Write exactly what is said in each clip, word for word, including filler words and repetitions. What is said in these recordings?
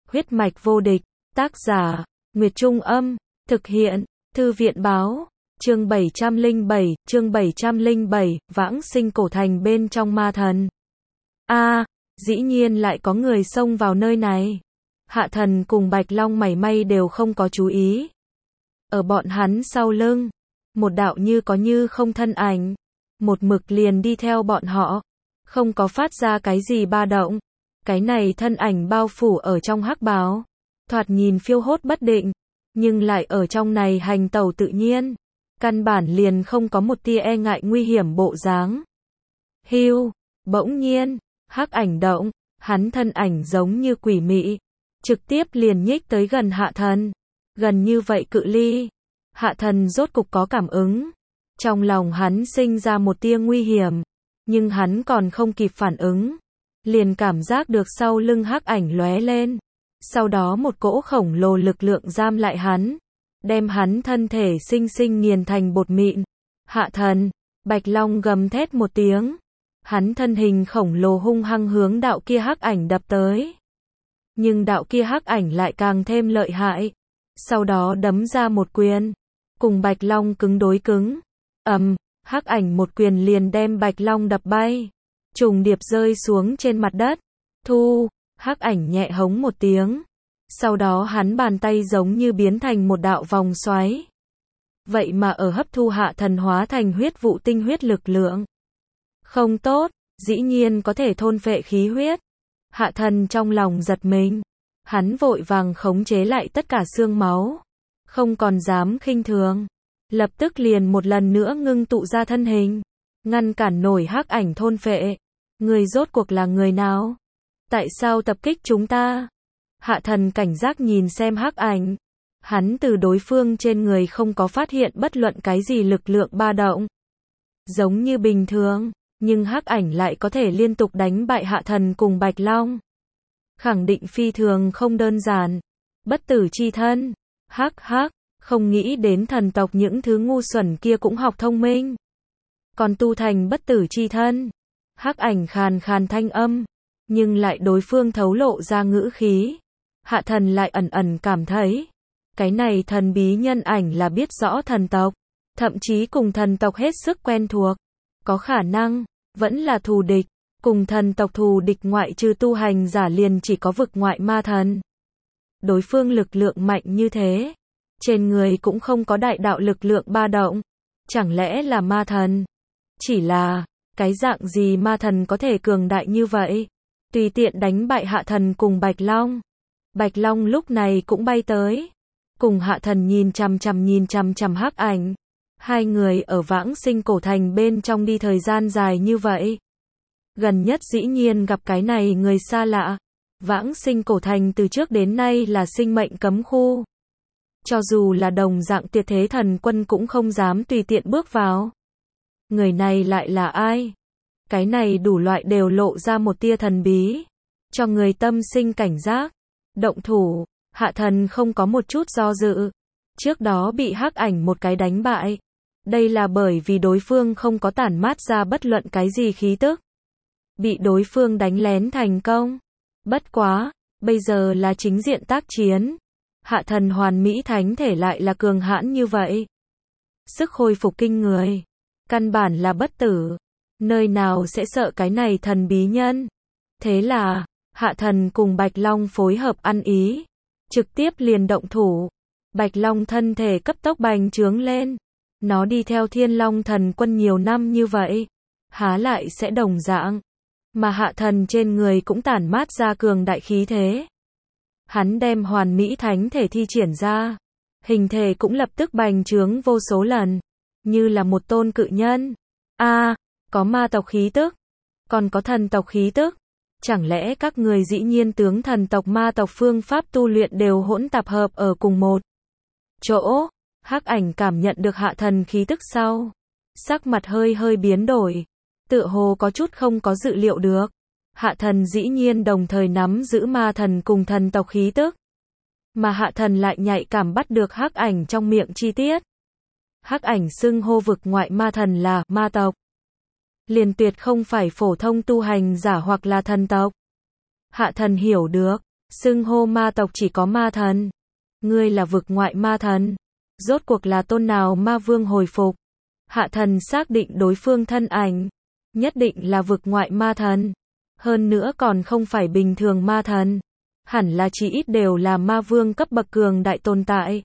Huyết mạch vô địch, tác giả, Nguyệt Trung Âm, thực hiện, Thư viện báo, chương bảy trăm lẻ bảy, chương bảy trăm lẻ bảy, vãng sinh cổ thành bên trong ma thần. A, à, dĩ nhiên lại có người xông vào nơi này. Hạ thần cùng Bạch Long mảy may đều không có chú ý. Ở bọn hắn sau lưng, một đạo như có như không thân ảnh, một mực liền đi theo bọn họ, không có phát ra cái gì ba động. Cái này thân ảnh bao phủ ở trong hắc bào, thoạt nhìn phiêu hốt bất định, nhưng lại ở trong này hành tẩu tự nhiên, căn bản liền không có một tia e ngại nguy hiểm bộ dáng. Hưu, bỗng nhiên, hắc ảnh động, hắn thân ảnh giống như quỷ mị, trực tiếp liền nhích tới gần Hạ thần. Gần như vậy cự ly, Hạ thần rốt cục có cảm ứng, trong lòng hắn sinh ra một tia nguy hiểm, nhưng hắn còn không kịp phản ứng, liền cảm giác được sau lưng hắc ảnh lóe lên, sau đó một cỗ khổng lồ lực lượng giam lại hắn, đem hắn thân thể sinh sinh nghiền thành bột mịn. Hạ thần, Bạch Long gầm thét một tiếng, hắn thân hình khổng lồ hung hăng hướng đạo kia hắc ảnh đập tới. Nhưng đạo kia hắc ảnh lại càng thêm lợi hại, sau đó đấm ra một quyền, cùng Bạch Long cứng đối cứng. Ầm, hắc ảnh một quyền liền đem Bạch Long đập bay, trùng điệp rơi xuống trên mặt đất. Thu, hắc ảnh nhẹ hống một tiếng, sau đó hắn bàn tay giống như biến thành một đạo vòng xoáy. Vậy mà ở hấp thu Hạ thần hóa thành huyết vụ tinh huyết lực lượng. Không tốt, dĩ nhiên có thể thôn phệ khí huyết. Hạ thần trong lòng giật mình, hắn vội vàng khống chế lại tất cả xương máu, không còn dám khinh thường, lập tức liền một lần nữa ngưng tụ ra thân hình, ngăn cản nổi hắc ảnh thôn phệ. Người rốt cuộc là người nào? Tại sao tập kích chúng ta? Hạ thần cảnh giác nhìn xem hắc ảnh, hắn từ đối phương trên người không có phát hiện bất luận cái gì lực lượng ba động, giống như bình thường, nhưng hắc ảnh lại có thể liên tục đánh bại Hạ thần cùng Bạch Long, khẳng định phi thường không đơn giản. Bất tử chi thân, hắc hắc, không nghĩ đến thần tộc những thứ ngu xuẩn kia cũng học thông minh, còn tu thành bất tử chi thân. Hắc ảnh khàn khàn thanh âm, nhưng lại đối phương thấu lộ ra ngữ khí. Hạ thần lại ẩn ẩn cảm thấy, cái này thần bí nhân ảnh là biết rõ thần tộc, thậm chí cùng thần tộc hết sức quen thuộc, có khả năng vẫn là thù địch. Cùng thần tộc thù địch ngoại trừ tu hành giả liền chỉ có vực ngoại ma thần. Đối phương lực lượng mạnh như thế, trên người cũng không có đại đạo lực lượng ba động, chẳng lẽ là ma thần? Chỉ là, cái dạng gì ma thần có thể cường đại như vậy, tùy tiện đánh bại Hạ thần cùng Bạch Long. Bạch Long lúc này cũng bay tới, cùng Hạ thần nhìn chằm chằm nhìn chằm chằm hắc ảnh. Hai người ở vãng sinh cổ thành bên trong đi thời gian dài như vậy, gần nhất dĩ nhiên gặp cái này người xa lạ. Vãng sinh cổ thành từ trước đến nay là sinh mệnh cấm khu, cho dù là đồng dạng tuyệt thế thần quân cũng không dám tùy tiện bước vào. Người này lại là ai? Cái này đủ loại đều lộ ra một tia thần bí, cho người tâm sinh cảnh giác. Động thủ, Hạ thần không có một chút do dự, trước đó bị hắc ảnh một cái đánh bại. Đây là bởi vì đối phương không có tản mát ra bất luận cái gì khí tức, bị đối phương đánh lén thành công. Bất quá, bây giờ là chính diện tác chiến, Hạ thần hoàn mỹ thánh thể lại là cường hãn như vậy, sức hồi phục kinh người, căn bản là bất tử, nơi nào sẽ sợ cái này thần bí nhân. Thế là, Hạ thần cùng Bạch Long phối hợp ăn ý, trực tiếp liền động thủ. Bạch Long thân thể cấp tốc bành trướng lên, nó đi theo Thiên Long thần quân nhiều năm như vậy, há lại sẽ đồng dạng. Mà Hạ thần trên người cũng tản mát ra cường đại khí thế. Hắn đem hoàn mỹ thánh thể thi triển ra, hình thể cũng lập tức bành trướng vô số lần, như là một tôn cự nhân. A, à, có ma tộc khí tức, còn có thần tộc khí tức. Chẳng lẽ các người dĩ nhiên tướng thần tộc ma tộc phương pháp tu luyện đều hỗn tạp hợp ở cùng một chỗ? Hắc ảnh cảm nhận được Hạ thần khí tức sau, sắc mặt hơi hơi biến đổi, tựa hồ có chút không có dự liệu được. Hạ thần dĩ nhiên đồng thời nắm giữ ma thần cùng thần tộc khí tức, mà Hạ thần lại nhạy cảm bắt được hắc ảnh trong miệng chi tiết. Hắc ảnh xưng hô vực ngoại ma thần là ma tộc, liền tuyệt không phải phổ thông tu hành giả hoặc là thần tộc. Hạ thần hiểu được, Xưng hô ma tộc chỉ có ma thần. Ngươi là vực ngoại ma thần. Rốt cuộc là tôn nào ma vương hồi phục? Hạ thần xác định đối phương thân ảnh. Nhất định là vực ngoại ma thần. Hơn nữa còn không phải bình thường ma thần. Hẳn là chỉ ít đều là ma vương cấp bậc cường đại tồn tại.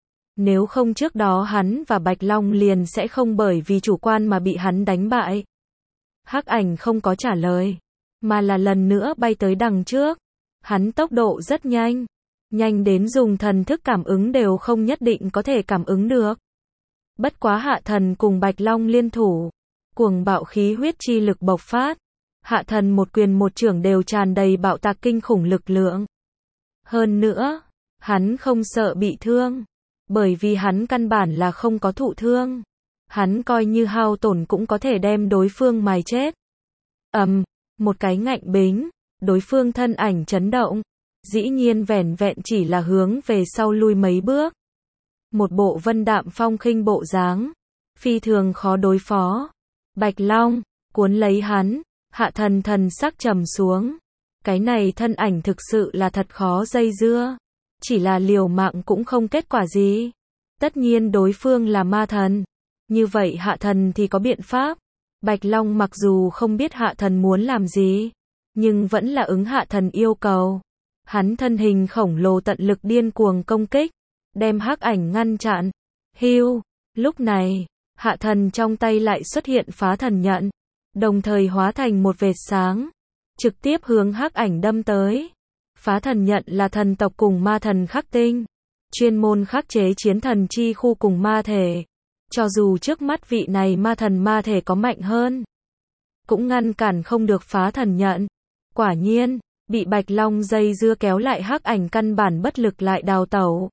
Nếu không trước đó hắn và Bạch Long liền sẽ không bởi vì chủ quan mà bị hắn đánh bại. Hắc ảnh không có trả lời, mà là lần nữa bay tới đằng trước. Hắn tốc độ rất nhanh, nhanh đến dùng thần thức cảm ứng đều không nhất định có thể cảm ứng được. Bất quá Hạ thần cùng Bạch Long liên thủ, cuồng bạo khí huyết chi lực bộc phát. Hạ thần một quyền một chưởng đều tràn đầy bạo tạc kinh khủng lực lượng. Hơn nữa, hắn không sợ bị thương, bởi vì hắn căn bản là không có thụ thương. Hắn coi như hao tổn cũng có thể đem đối phương mài chết. Ầm, um, một cái ngạnh bính, đối phương thân ảnh chấn động, dĩ nhiên vẻn vẹn chỉ là hướng về sau lui mấy bước. Một bộ vân đạm phong khinh bộ dáng, phi thường khó đối phó. Bạch Long cuốn lấy hắn, Hạ thần thần sắc trầm xuống. Cái này thân ảnh thực sự là thật khó dây dưa, chỉ là liều mạng cũng không kết quả gì. Tất nhiên đối phương là ma thần, như vậy Hạ thần thì có biện pháp. Bạch Long mặc dù không biết Hạ thần muốn làm gì, nhưng vẫn là ứng Hạ thần yêu cầu. Hắn thân hình khổng lồ tận lực điên cuồng công kích, đem hắc ảnh ngăn chặn. Hưu, lúc này, Hạ thần trong tay lại xuất hiện phá thần nhận, đồng thời hóa thành một vệt sáng, trực tiếp hướng hắc ảnh đâm tới. Phá thần nhận là thần tộc cùng ma thần khắc tinh, chuyên môn khắc chế chiến thần chi khu cùng ma thể. Cho dù trước mắt vị này ma thần ma thể có mạnh hơn, cũng ngăn cản không được phá thần nhận. Quả nhiên, bị Bạch Long dây dưa kéo lại hắc ảnh căn bản bất lực lại đào tẩu.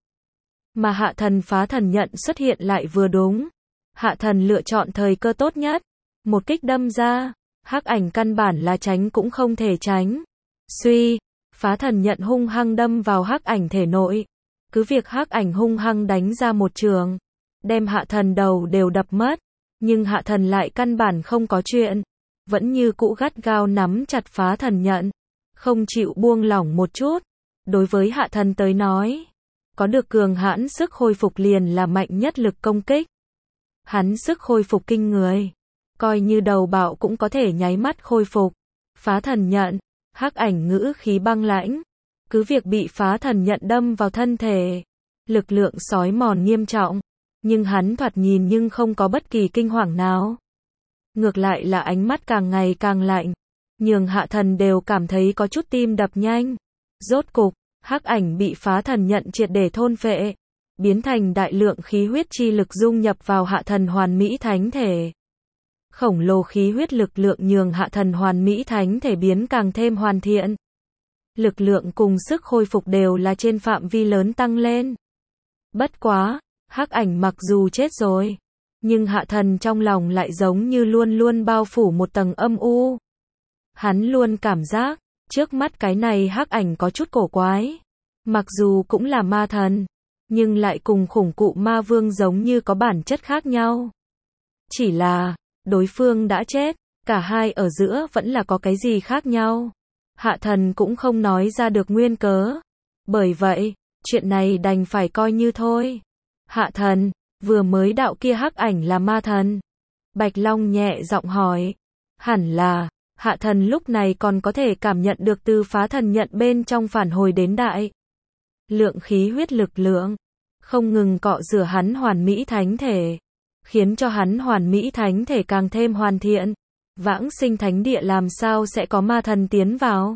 Mà Hạ thần phá thần nhận xuất hiện lại vừa đúng. Hạ thần lựa chọn thời cơ tốt nhất, một kích đâm ra, hắc ảnh căn bản là tránh cũng không thể tránh. Suy, phá thần nhận hung hăng đâm vào hắc ảnh thể nội. Cứ việc hắc ảnh hung hăng đánh ra một trường, đem Hạ thần đầu đều đập mất, nhưng Hạ thần lại căn bản không có chuyện, vẫn như cũ gắt gao nắm chặt phá thần nhận, không chịu buông lỏng một chút. Đối với Hạ thần tới nói, có được cường hãn sức hồi phục liền là mạnh nhất lực công kích. Hắn sức hồi phục kinh người, coi như đầu bạo cũng có thể nháy mắt khôi phục. Phá thần nhận, hắc ảnh ngữ khí băng lãnh, cứ việc bị phá thần nhận đâm vào thân thể, lực lượng xói mòn nghiêm trọng, nhưng hắn thoạt nhìn nhưng không có bất kỳ kinh hoàng nào. Ngược lại là ánh mắt càng ngày càng lạnh, nhường Hạ thần đều cảm thấy có chút tim đập nhanh. Rốt cục, hắc ảnh bị phá thần nhận triệt để thôn phệ, biến thành đại lượng khí huyết chi lực dung nhập vào Hạ thần hoàn mỹ thánh thể. Khổng lồ khí huyết lực lượng nhường Hạ thần hoàn mỹ thánh thể biến càng thêm hoàn thiện. Lực lượng cùng sức khôi phục đều là trên phạm vi lớn tăng lên. Bất quá, hắc ảnh mặc dù chết rồi, nhưng Hạ thần trong lòng lại giống như luôn luôn bao phủ một tầng âm u. Hắn luôn cảm giác, trước mắt cái này hắc ảnh có chút cổ quái. Mặc dù cũng là ma thần, nhưng lại cùng khủng cụ ma vương giống như có bản chất khác nhau. Chỉ là, đối phương đã chết, cả hai ở giữa vẫn là có cái gì khác nhau. Hạ thần cũng không nói ra được nguyên cớ. Bởi vậy, chuyện này đành phải coi như thôi. Hạ thần, vừa mới đạo kia hắc ảnh là ma thần. Bạch Long nhẹ giọng hỏi. Hẳn là, Hạ thần lúc này còn có thể cảm nhận được từ phá thần nhận bên trong phản hồi đến đại lượng khí huyết lực lượng, không ngừng cọ rửa hắn hoàn mỹ thánh thể, khiến cho hắn hoàn mỹ thánh thể càng thêm hoàn thiện. Vãng sinh thánh địa làm sao sẽ có ma thần tiến vào?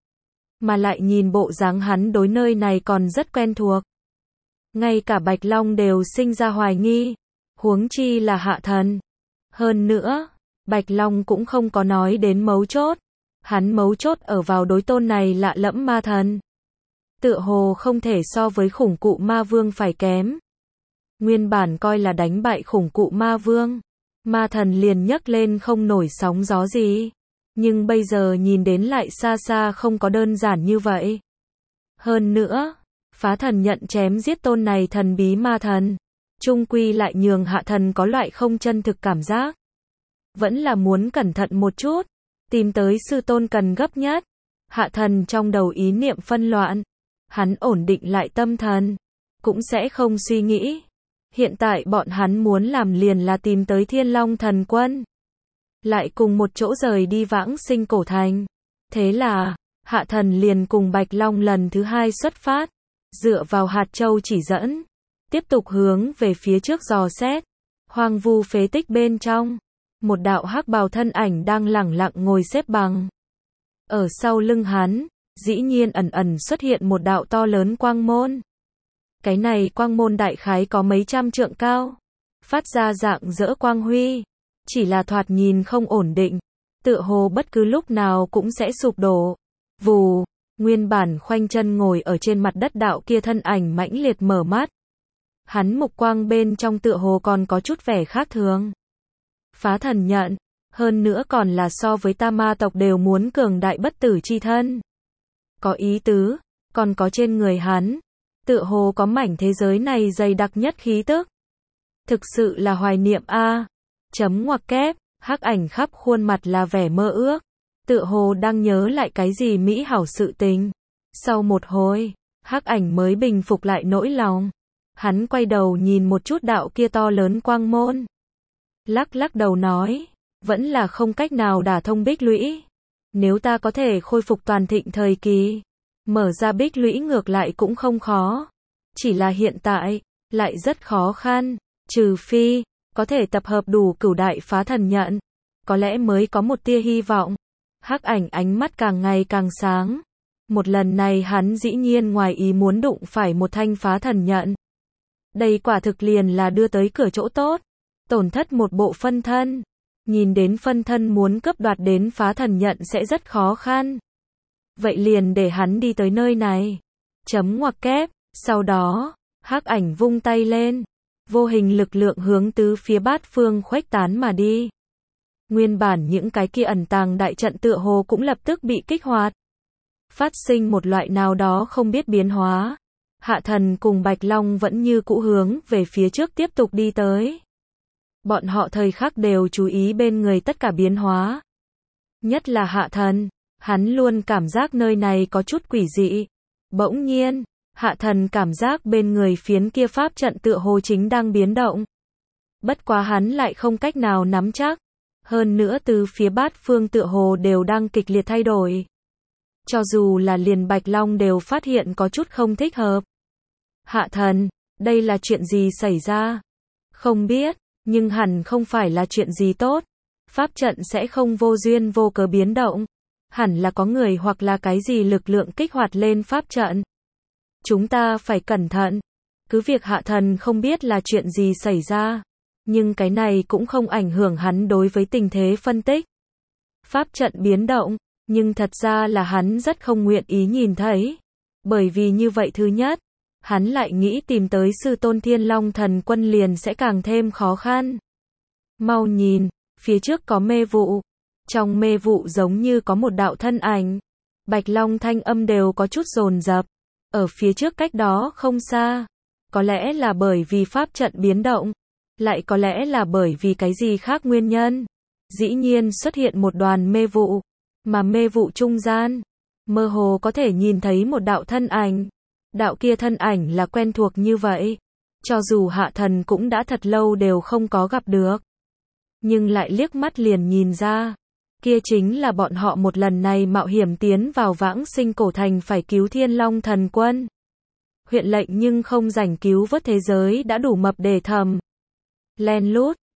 Mà lại nhìn bộ dáng hắn đối nơi này còn rất quen thuộc. Ngay cả Bạch Long đều sinh ra hoài nghi, huống chi là Hạ thần. Hơn nữa, Bạch Long cũng không có nói đến mấu chốt. Hắn mấu chốt ở vào đối tôn này lạ lẫm ma thần. Tựa hồ không thể so với khủng cụ ma vương phải kém. Nguyên bản coi là đánh bại khủng cụ ma vương, ma thần liền nhấc lên không nổi sóng gió gì. Nhưng bây giờ nhìn đến lại xa xa không có đơn giản như vậy. Hơn nữa, phá thần nhận chém giết tôn này thần bí ma thần, chung quy lại nhường Hạ thần có loại không chân thực cảm giác. Vẫn là muốn cẩn thận một chút, tìm tới sư tôn cần gấp nhất. Hạ thần trong đầu ý niệm phân loạn. Hắn ổn định lại tâm thần. Cũng sẽ không suy nghĩ. Hiện tại bọn hắn muốn làm liền là tìm tới Thiên Long Thần Quân. Lại cùng một chỗ rời đi Vãng Sinh Cổ Thành. Thế là, Hạ thần liền cùng Bạch Long lần thứ hai xuất phát. Dựa vào hạt châu chỉ dẫn. Tiếp tục hướng về phía trước dò xét. Hoang vu phế tích bên trong. Một đạo hắc bào thân ảnh đang lẳng lặng ngồi xếp bằng. Ở sau lưng hắn, dĩ nhiên ẩn ẩn xuất hiện một đạo to lớn quang môn. Cái này quang môn đại khái có mấy trăm trượng cao. Phát ra dạng dỡ quang huy. Chỉ là thoạt nhìn không ổn định. Tựa hồ bất cứ lúc nào cũng sẽ sụp đổ. Vù, nguyên bản khoanh chân ngồi ở trên mặt đất đạo kia thân ảnh mãnh liệt mở mắt. Hắn mục quang bên trong tựa hồ còn có chút vẻ khác thường. Phá thần nhận, hơn nữa còn là so với ta ma tộc đều muốn cường đại bất tử chi thân. Có ý tứ, còn có trên người hắn, tựa hồ có mảnh thế giới này dày đặc nhất khí tức. Thực sự là hoài niệm a. Chấm ngoặc kép, hắc ảnh khắp khuôn mặt là vẻ mơ ước, tựa hồ đang nhớ lại cái gì mỹ hảo sự tình. Sau một hồi, hắc ảnh mới bình phục lại nỗi lòng. Hắn quay đầu nhìn một chút đạo kia to lớn quang môn. Lắc lắc đầu nói, vẫn là không cách nào đả thông bích lũy. Nếu ta có thể khôi phục toàn thịnh thời kỳ, mở ra bích lũy ngược lại cũng không khó. Chỉ là hiện tại, lại rất khó khăn, trừ phi, có thể tập hợp đủ cửu đại phá thần nhận. Có lẽ mới có một tia hy vọng. Hắc ảnh ánh mắt càng ngày càng sáng. Một lần này hắn dĩ nhiên ngoài ý muốn đụng phải một thanh phá thần nhận. Đây quả thực liền là đưa tới cửa chỗ tốt. Tổn thất một bộ phân thân. Nhìn đến phân thân muốn cướp đoạt đến phá thần nhận sẽ rất khó khăn. Vậy liền để hắn đi tới nơi này. Chấm ngoặc kép. Sau đó, hắc ảnh vung tay lên. Vô hình lực lượng hướng tứ phía bát phương khuếch tán mà đi. Nguyên bản những cái kia ẩn tàng đại trận tựa hồ cũng lập tức bị kích hoạt. Phát sinh một loại nào đó không biết biến hóa. Hạ thần cùng Bạch Long vẫn như cũ hướng về phía trước tiếp tục đi tới. Bọn họ thời khắc đều chú ý bên người tất cả biến hóa. Nhất là hạ thần, hắn luôn cảm giác nơi này có chút quỷ dị. Bỗng nhiên, hạ thần cảm giác bên người phiến kia pháp trận tựa hồ chính đang biến động. Bất quá hắn lại không cách nào nắm chắc. Hơn nữa từ phía bát phương tựa hồ đều đang kịch liệt thay đổi. Cho dù là liền Bạch Long đều phát hiện có chút không thích hợp. Hạ thần, đây là chuyện gì xảy ra? Không biết, nhưng hẳn không phải là chuyện gì tốt. Pháp trận sẽ không vô duyên vô cớ biến động. Hẳn là có người hoặc là cái gì lực lượng kích hoạt lên pháp trận. Chúng ta phải cẩn thận. Cứ việc hạ thần không biết là chuyện gì xảy ra. Nhưng cái này cũng không ảnh hưởng hắn đối với tình thế phân tích. Pháp trận biến động, nhưng thật ra là hắn rất không nguyện ý nhìn thấy. Bởi vì như vậy thứ nhất, hắn lại nghĩ tìm tới sư tôn Thiên Long Thần Quân liền sẽ càng thêm khó khăn. Mau nhìn, phía trước có mê vụ. Trong mê vụ giống như có một đạo thân ảnh. Bạch Long thanh âm đều có chút dồn dập. Ở phía trước cách đó không xa. Có lẽ là bởi vì pháp trận biến động. Lại có lẽ là bởi vì cái gì khác nguyên nhân. Dĩ nhiên xuất hiện một đoàn mê vụ. Mà mê vụ trung gian, mơ hồ có thể nhìn thấy một đạo thân ảnh. Đạo kia thân ảnh là quen thuộc như vậy. Cho dù hạ thần cũng đã thật lâu đều không có gặp được. Nhưng lại liếc mắt liền nhìn ra. Kia chính là bọn họ một lần này mạo hiểm tiến vào Vãng Sinh Cổ Thành phải cứu Thiên Long Thần Quân. Huyện lệnh nhưng không rảnh cứu vớt thế giới đã đủ mập để thầm. Len lút,